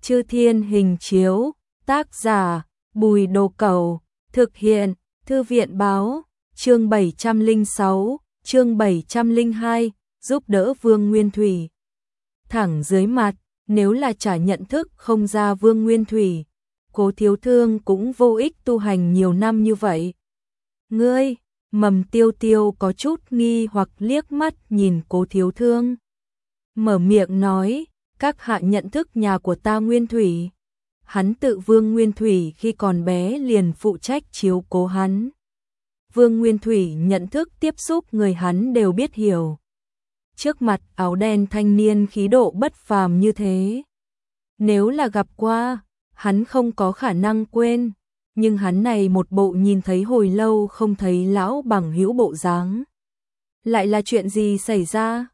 Chư Thiên Hình Chiếu, tác giả Bùi Đồ Cẩu, thực hiện Thư viện Báo, chương 706, chương 702, giúp đỡ Vương Nguyên Thủy. Thẳng dưới mặt, nếu là chả nhận thức không ra Vương Nguyên Thủy, Cố Thiếu Thương cũng vô ích tu hành nhiều năm như vậy. Ngươi, Mầm Tiêu Tiêu có chút nghi hoặc liếc mắt nhìn Cố Thiếu Thương. Mở miệng nói, các hạ nhận thức nhà của ta Nguyên Thủy. Hắn tự Vương Nguyên Thủy khi còn bé liền phụ trách chiếu cố hắn. Vương Nguyên Thủy nhận thức tiếp xúc người hắn đều biết hiểu. Trước mặt áo đen thanh niên khí độ bất phàm như thế. Nếu là gặp qua, hắn không có khả năng quên. Nhưng hắn này một bộ nhìn thấy hồi lâu không thấy lão bằng hữu bộ dáng. Lại là chuyện gì xảy ra?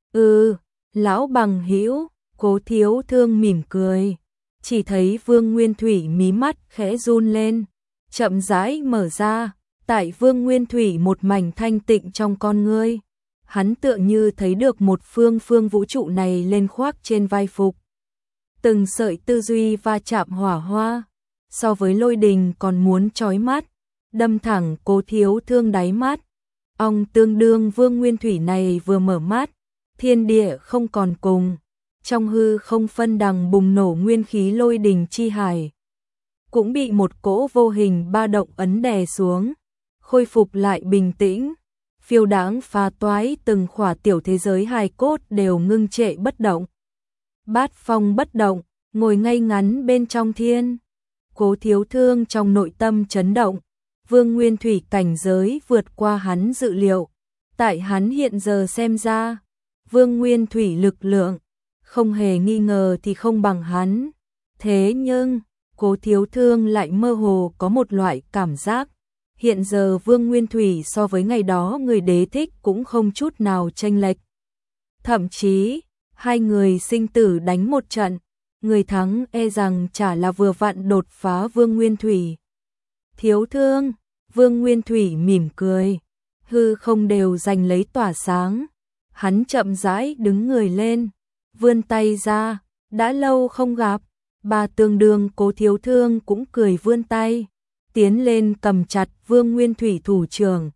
Lão bằng hữu, Cố Thiếu Thương mỉm cười. Chỉ thấy Vương Nguyên Thủy mí mắt khẽ run lên, chậm rãi mở ra, tại Vương Nguyên Thủy một mảnh thanh tịnh trong con ngươi. Hắn tựa như thấy được một phương vũ trụ này lên khoác trên vai phục. Từng sợi tư duy va chạm hỏa hoa, so với lôi đình còn muốn chói mắt, đâm thẳng Cố Thiếu Thương đáy mắt. Ông tương đương Vương Nguyên Thủy này vừa mở mắt, thiên địa không còn cùng. Trong hư không phân đằng bùng nổ nguyên khí lôi đình chi hải. Cũng bị một cỗ vô hình ba động ấn đè xuống, khôi phục lại bình tĩnh. Phiêu đãng phá toái từng khỏa tiểu thế giới hài cốt đều ngưng trệ bất động. Bát phong bất động, ngồi ngay ngắn bên trong thiên. Cố Thiếu Thương trong nội tâm chấn động. Vương Nguyên Thủy cảnh giới vượt qua hắn dự liệu. Tại hắn hiện giờ xem ra, Vương Nguyên Thủy lực lượng không hề nghi ngờ thì không bằng hắn. Thế nhưng, Cố Thiếu Thương lại mơ hồ có một loại cảm giác. Hiện giờ Vương Nguyên Thủy so với ngày đó người đế thích cũng không chút nào chênh lệch. Thậm chí, hai người sinh tử đánh một trận, người thắng e rằng chả là vừa vặn đột phá Vương Nguyên Thủy. Thiếu Thương, Vương Nguyên Thủy mỉm cười, hư không đều giành lấy tỏa sáng. Hắn chậm rãi đứng người lên, vươn tay ra, đã lâu không gặp. Bà tương đương Cố Thiếu Thương cũng cười vươn tay, tiến lên cầm chặt Vương Nguyên Thủy thủ trưởng.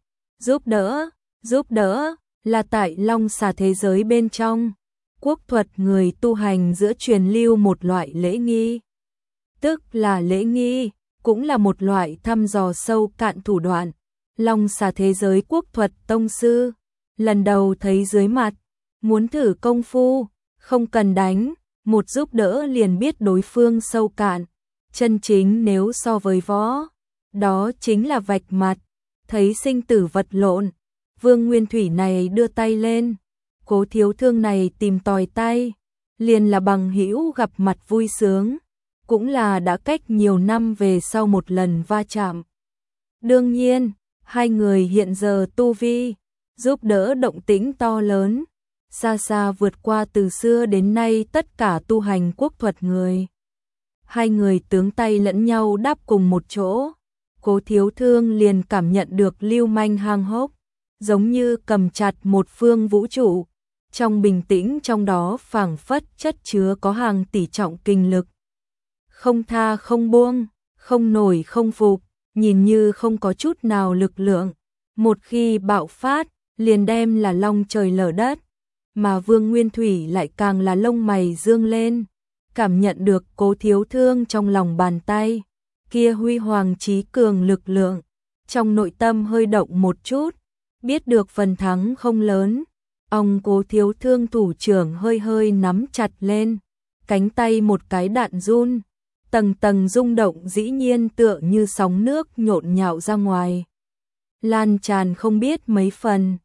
Giúp đỡ, là tại Long Xà thế giới bên trong. Quốc thuật người tu hành giữa truyền lưu một loại lễ nghi. Tức là lễ nghi, cũng là một loại thăm dò sâu cạn thủ đoạn. Long Xà thế giới quốc thuật tông sư, lần đầu thấy dưới mặt, muốn thử công phu, không cần đánh, một giúp đỡ liền biết đối phương sâu cạn. Chân chính nếu so với võ, đó chính là vạch mặt, thấy sinh tử vật lộn. Vương Nguyên Thủy này đưa tay lên, Cố Thiếu Thương này tìm tòi tay, liền là bằng hữu gặp mặt vui sướng, cũng là đã cách nhiều năm về sau một lần va chạm. Đương nhiên, hai người hiện giờ tu vi, giúp đỡ động tĩnh to lớn, xa xa vượt qua từ xưa đến nay tất cả tu hành quốc thuật người. Hai người tướng tay lẫn nhau đáp cùng một chỗ, Cố Thiếu Thương liền cảm nhận được lưu manh hang hốc, giống như cầm chặt một phương vũ trụ. Trong bình tĩnh trong đó phảng phất chất chứa có hàng tỷ trọng kinh lực. Không tha không buông, không nổi không phục, nhìn như không có chút nào lực lượng. Một khi bạo phát, liền đem là long trời lở đất. Mà Vương Nguyên Thủy lại càng là lông mày dương lên, cảm nhận được Cố Thiếu Thương trong lòng bàn tay, kia huy hoàng trí cường lực lượng, trong nội tâm hơi động một chút, biết được phần thắng không lớn. Ông Cố Thiếu Thương thủ trưởng hơi nắm chặt lên, cánh tay một cái đạn run, tầng tầng rung động dĩ nhiên tựa như sóng nước nhộn nhạo ra ngoài. Lan tràn không biết mấy phần,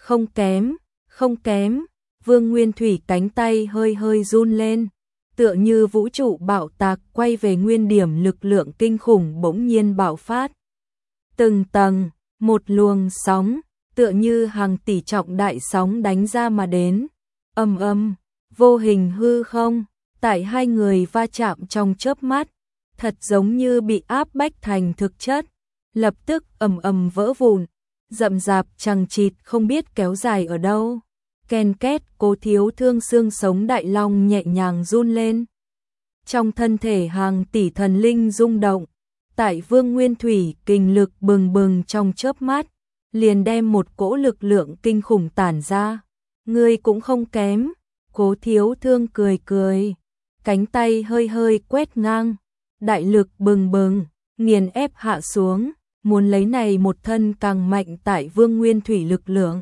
không kém. Vương Nguyên Thủy cánh tay hơi run lên, tựa như vũ trụ bạo tạc quay về nguyên điểm, lực lượng kinh khủng bỗng nhiên bạo phát. Từng tầng, một luồng sóng, tựa như hàng tỷ trọng đại sóng đánh ra mà đến. Âm, vô hình hư không, tại hai người va chạm trong chớp mắt, thật giống như bị áp bách thành thực chất, lập tức ầm vỡ vụn, rậm rạp chằng chịt không biết kéo dài ở đâu. Ken két, Cố Thiếu Thương xương sống đại long nhẹ nhàng run lên. trong thân thể hàng tỷ thần linh rung động. Tại Vương Nguyên Thủy kinh lực bừng bừng trong chớp mắt, liền đem một cỗ lực lượng kinh khủng tản ra. Ngươi cũng không kém, Cố Thiếu Thương cười cười, cánh tay hơi hơi quét ngang, đại lực bừng bừng, nghiền ép hạ xuống, muốn lấy này một thân càng mạnh tại Vương Nguyên Thủy lực lượng,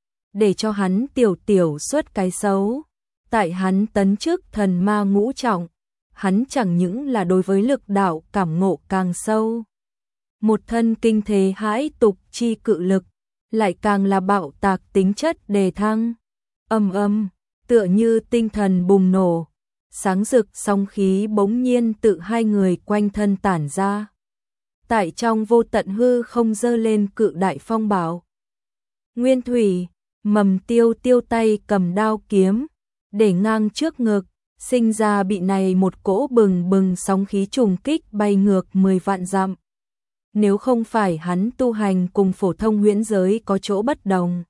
để cho hắn tiểu tiểu xuất cái xấu. Tại hắn tấn chức thần ma ngũ trọng, hắn chẳng những là đối với lực đạo cảm ngộ càng sâu, một thân kinh thế hãi tục chi cự lực, lại càng là bạo tạc tính chất đề thăng. Âm âm, tựa như tinh thần bùng nổ, sáng rực song khí bỗng nhiên tự hai người quanh thân tản ra. Tại trong vô tận hư không dơ lên cự đại phong bạo. Nguyên Thủy, Mầm Tiêu Tiêu tay cầm đao kiếm, để ngang trước ngực, sinh ra bị này một cỗ bừng bừng sóng khí trùng kích bay ngược 10 vạn dặm. Nếu không phải hắn tu hành cùng phổ thông huyễn giới có chỗ bất đồng,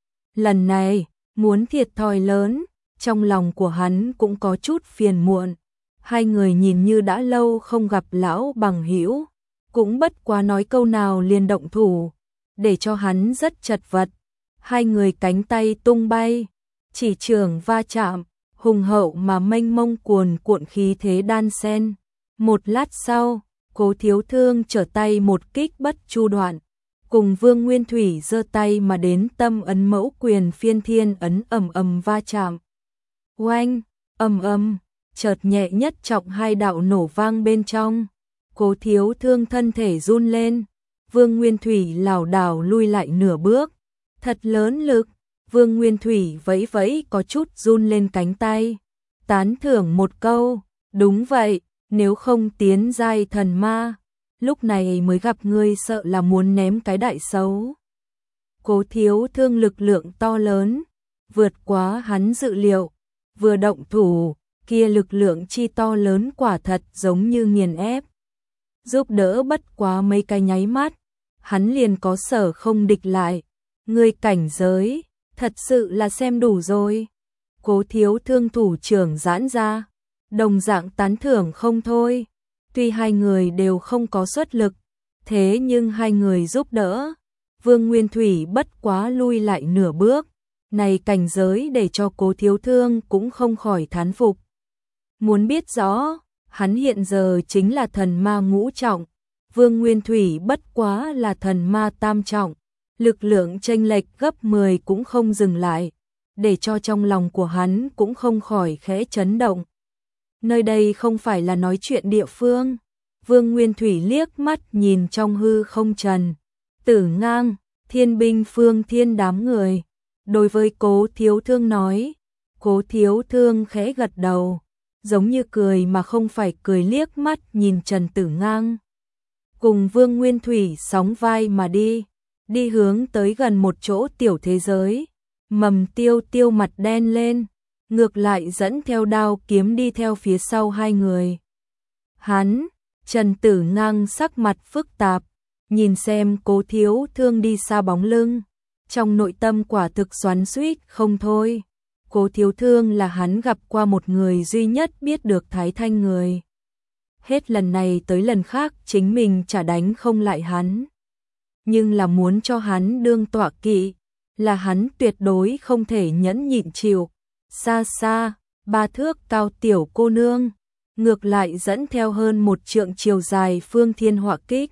lần này muốn thiệt thòi lớn, trong lòng của hắn cũng có chút phiền muộn. Hai người nhìn như đã lâu không gặp lão bằng hữu, cũng bất quá nói câu nào liền động thủ, để cho hắn rất chật vật. Hai người cánh tay tung bay, chỉ trường va chạm, hùng hậu mà mênh mông cuồn cuộn khí thế đan sen. Một lát sau, Cố Thiếu Thương trở tay một kích bất chu đoạn, cùng Vương Nguyên Thủy giơ tay mà đến tâm ấn mẫu quyền phiên thiên ấn ầm ầm va chạm. Oanh, ầm ầm, chợt nhẹ nhất trọng hai đạo nổ vang bên trong. Cố Thiếu Thương thân thể run lên, Vương Nguyên Thủy lảo đảo lui lại nửa bước. Thật lớn lực, Vương Nguyên Thủy vẫy vẫy có chút run lên cánh tay, tán thưởng một câu, đúng vậy, nếu không tiến giai thần ma, lúc này mới gặp ngươi sợ là muốn ném cái đại xấu. Cố Thiếu Thương lực lượng to lớn, vượt quá hắn dự liệu, vừa động thủ, kia lực lượng chi to lớn quả thật giống như nghiền ép. Giúp đỡ bất quá mấy cái nháy mắt, hắn liền có sở không địch lại. Ngươi cảnh giới, thật sự là xem đủ rồi. Cố Thiếu Thương thủ trưởng giãn ra, đồng dạng tán thưởng không thôi. Tuy hai người đều không có xuất lực, thế nhưng hai người giúp đỡ. Vương Nguyên Thủy bất quá lui lại nửa bước, này cảnh giới để cho Cố Thiếu Thương cũng không khỏi thán phục. Muốn biết rõ, hắn hiện giờ chính là thần ma ngũ trọng, Vương Nguyên Thủy bất quá là thần ma tam trọng. Lực lượng chênh lệch gấp 10 cũng không dừng lại, để cho trong lòng của hắn cũng không khỏi khẽ chấn động. Nơi đây không phải là nói chuyện địa phương. Vương Nguyên Thủy liếc mắt nhìn trong hư không trần, Tử Ngang, Thiên Binh Phương Thiên đám người. Đối với Cố Thiếu Thương nói, Cố Thiếu Thương khẽ gật đầu, giống như cười mà không phải cười liếc mắt nhìn Trần Tử Ngang. Cùng Vương Nguyên Thủy sóng vai mà đi hướng tới gần một chỗ tiểu thế giới. Mầm Tiêu Tiêu mặt đen lên, ngược lại dẫn theo đao kiếm đi theo phía sau hai người. Hắn, Trần Tử Ngang sắc mặt phức tạp, nhìn xem Cố Thiếu Thương đi xa bóng lưng, trong nội tâm quả thực xoắn xuýt không thôi. Cố Thiếu Thương là hắn gặp qua một người duy nhất biết được Thái Thanh người. Hết lần này tới lần khác chính mình chả đánh không lại hắn, nhưng là muốn cho hắn đương tọa kỵ, là hắn tuyệt đối không thể nhẫn nhịn chịu. Xa xa, 3 thước cao tiểu cô nương, ngược lại dẫn theo hơn 1 trượng chiều dài phương thiên họa kích.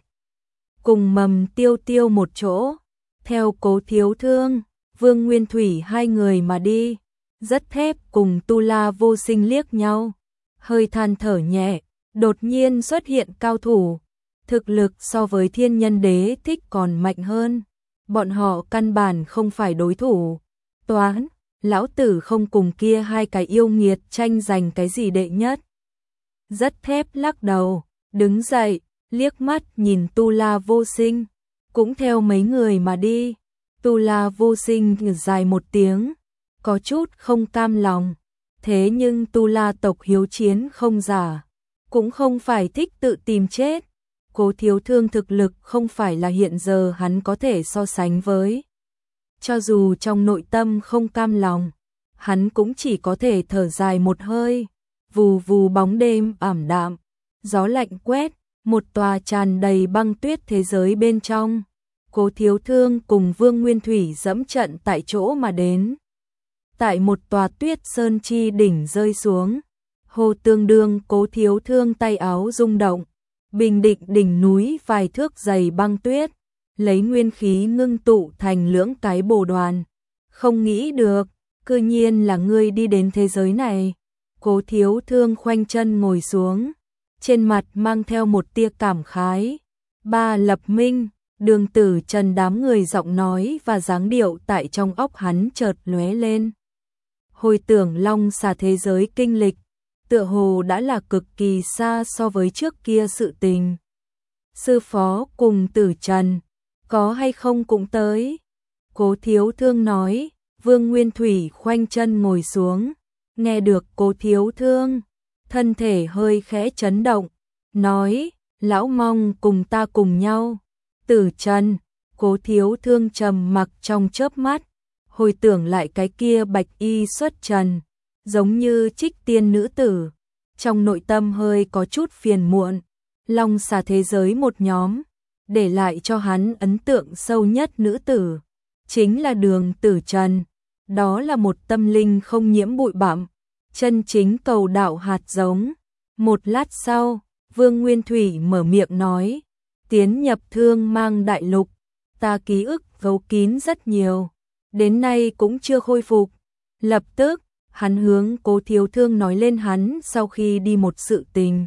Cùng Mầm Tiêu Tiêu một chỗ, theo Cố Thiếu Thương, Vương Nguyên Thủy hai người mà đi. Rất thép cùng Tu La Vô Sinh liếc nhau, hơi than thở nhẹ, đột nhiên xuất hiện cao thủ. Thực lực so với Thiên Nhân Đế Thích còn mạnh hơn, bọn họ căn bản không phải đối thủ. Toán, lão tử không cùng kia hai cái yêu nghiệt tranh giành cái gì đệ nhất. Rất thép lắc đầu, đứng dậy, liếc mắt nhìn Tu La Vô Sinh, cũng theo mấy người mà đi. Tu La Vô Sinh dài một tiếng, có chút không cam lòng, thế nhưng Tu La tộc hiếu chiến không giả, cũng không phải thích tự tìm chết. Cố Thiếu Thương thực lực không phải là hiện giờ hắn có thể so sánh với. Cho dù trong nội tâm không cam lòng, hắn cũng chỉ có thể thở dài một hơi. vù vù bóng đêm ảm đạm, gió lạnh quét, một tòa tràn đầy băng tuyết thế giới bên trong. Cố Thiếu Thương cùng Vương Nguyên Thủy dẫm trận tại chỗ mà đến. Tại một tòa tuyết sơn chi đỉnh rơi xuống, hồ tương đương Cố Thiếu Thương tay áo rung động, bình định đỉnh núi vài thước dày băng tuyết, lấy nguyên khí ngưng tụ thành lưỡng cái bồ đoàn. Không nghĩ được, cư nhiên là ngươi đi đến thế giới này. Cố Thiếu Thương khoanh chân ngồi xuống, trên mặt mang theo một tia cảm khái. Ba Lập Minh, Đường Tử Trần đám người giọng nói và dáng điệu tại trong óc hắn chợt lóe lên. Hồi tưởng Long Xà thế giới kinh lịch, tựa hồ đã là cực kỳ xa so với trước kia sự tình. Sư phó cùng Tử Trần, có hay không cũng tới. Cố Thiếu Thương nói. Vương Nguyên Thủy khoanh chân ngồi xuống, nghe được Cố Thiếu Thương, thân thể hơi khẽ chấn động, nói, lão mong cùng ta cùng nhau. Tử Trần, Cố Thiếu Thương trầm mặc trong chớp mắt, hồi tưởng lại cái kia bạch y xuất trần, giống như trích tiên nữ tử, trong nội tâm hơi có chút phiền muộn. Long Xà thế giới một nhóm, để lại cho hắn ấn tượng sâu nhất nữ tử, chính là Đường Tử Trần. Đó là một tâm linh không nhiễm bụi bặm, chân chính cầu đạo hạt giống. Một lát sau, Vương Nguyên Thủy mở miệng nói, tiến nhập Thương Mang đại lục, ta ký ức giấu kín rất nhiều, đến nay cũng chưa khôi phục. Lập tức, hắn hướng Cố Thiếu Thương nói lên hắn sau khi đi một sự tình.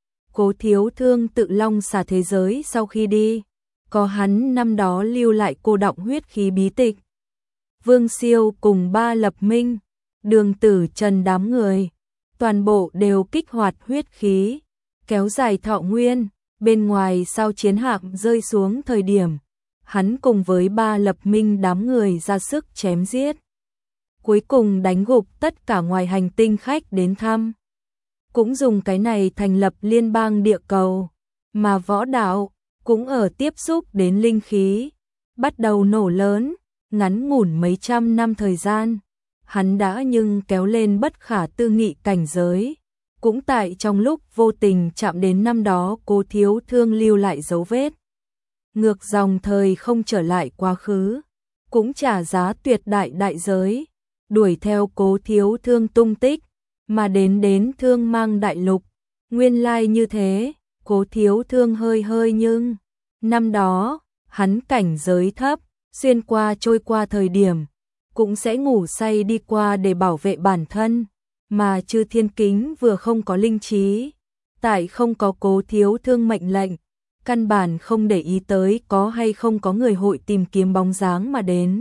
Cố Thiếu Thương tự Long Xà thế giới sau khi đi, có hắn năm đó lưu lại cô đọng huyết khí bí tịch. Vương Siêu cùng Ba Lập Minh, Đường Tử Trần đám người, toàn bộ đều kích hoạt huyết khí, kéo dài thọ nguyên. Bên ngoài sao chiến hạm rơi xuống thời điểm, hắn cùng với Ba Lập Minh đám người ra sức chém giết, cuối cùng đánh gục tất cả ngoài hành tinh khách đến thăm. Cũng dùng cái này thành lập liên bang địa cầu, mà võ đạo cũng ở tiếp xúc đến linh khí, bắt đầu nổ lớn. Ngắn ngủn mấy trăm năm thời gian, hắn đã nhưng kéo lên bất khả tư nghị cảnh giới, cũng tại trong lúc vô tình chạm đến năm đó Cố Thiếu Thương lưu lại dấu vết. Ngược dòng thời không trở lại quá khứ, cũng trả giá tuyệt đại đại giới, đuổi theo Cố Thiếu Thương tung tích, mà đến Thương Mang đại lục. Nguyên lai như thế, Cố Thiếu Thương hơi nhưng năm đó, hắn cảnh giới thấp, xuyên qua trôi qua thời điểm, cũng sẽ ngủ say đi qua để bảo vệ bản thân, mà Chư Thiên Kính vừa không có linh trí, tại không có Cố Thiếu Thương mệnh lệnh, căn bản không để ý tới có hay không có người hội tìm kiếm bóng dáng mà đến.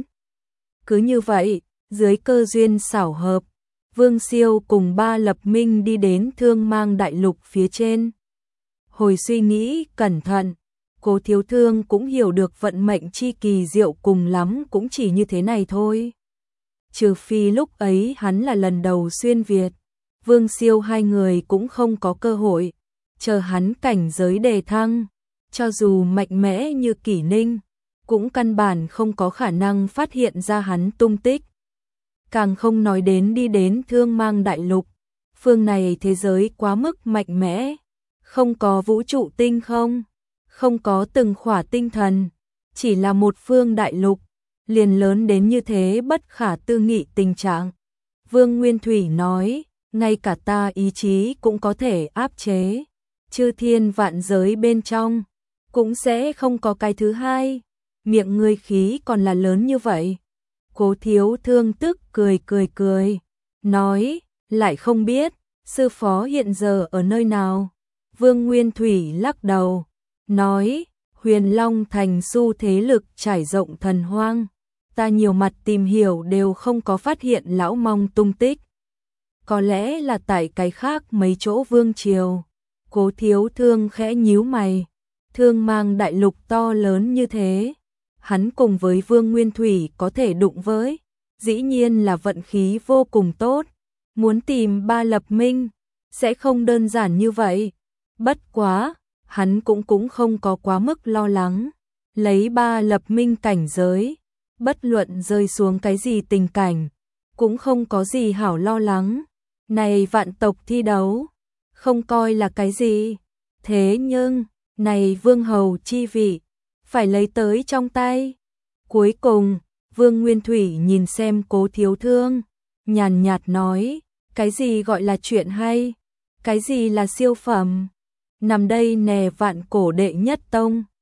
Cứ như vậy, dưới cơ duyên xảo hợp, Vương Siêu cùng Ba Lập Minh đi đến Thương Mang đại lục phía trên. Hồi suy nghĩ cẩn thận, Cố Thiếu Thương cũng hiểu được vận mệnh chi kỳ diệu, cùng lắm cũng chỉ như thế này thôi. Trừ phi lúc ấy hắn là lần đầu xuyên Việt, Vương Siêu hai người cũng không có cơ hội, chờ hắn cảnh giới đề thăng, cho dù mạnh mẽ như Kỷ Ninh, cũng căn bản không có khả năng phát hiện ra hắn tung tích. Càng không nói đến đi đến Thương Mang đại lục, phương này thế giới quá mức mạnh mẽ, không có vũ trụ tinh không có từng khỏa tinh thần, chỉ là một phương đại lục, liền lớn đến như thế bất khả tư nghị tình trạng. Vương Nguyên Thủy nói, ngay cả ta ý chí cũng có thể áp chế, chư thiên vạn giới bên trong, cũng sẽ không có cái thứ hai, miệng ngươi khí còn là lớn như vậy. Cố Thiếu Thương tức cười, nói, lại không biết, sư phó hiện giờ ở nơi nào. Vương Nguyên Thủy lắc đầu, nói, Huyền Long thành xu thế lực trải rộng thần hoang, ta nhiều mặt tìm hiểu đều không có phát hiện lão mong tung tích. Có lẽ là tại cái khác mấy chỗ vương triều. Cố Thiếu Thương khẽ nhíu mày, Thương Mang đại lục to lớn như thế, hắn cùng với Vương Nguyên Thủy có thể đụng với, dĩ nhiên là vận khí vô cùng tốt, muốn tìm Ba Lập Minh, sẽ không đơn giản như vậy. Bất quá, hắn cũng không có quá mức lo lắng, lấy Ba Lập Minh cảnh giới, bất luận rơi xuống cái gì tình cảnh, cũng không có gì hảo lo lắng. này vạn tộc thi đấu, không coi là cái gì. Thế nhưng, này vương hầu chi vị, phải lấy tới trong tay. Cuối cùng, Vương Nguyên Thủy nhìn xem Cố Thiếu Thương, nhàn nhạt nói, cái gì gọi là chuyện hay, cái gì là siêu phẩm. Nằm đây nè vạn cổ đệ nhất tông.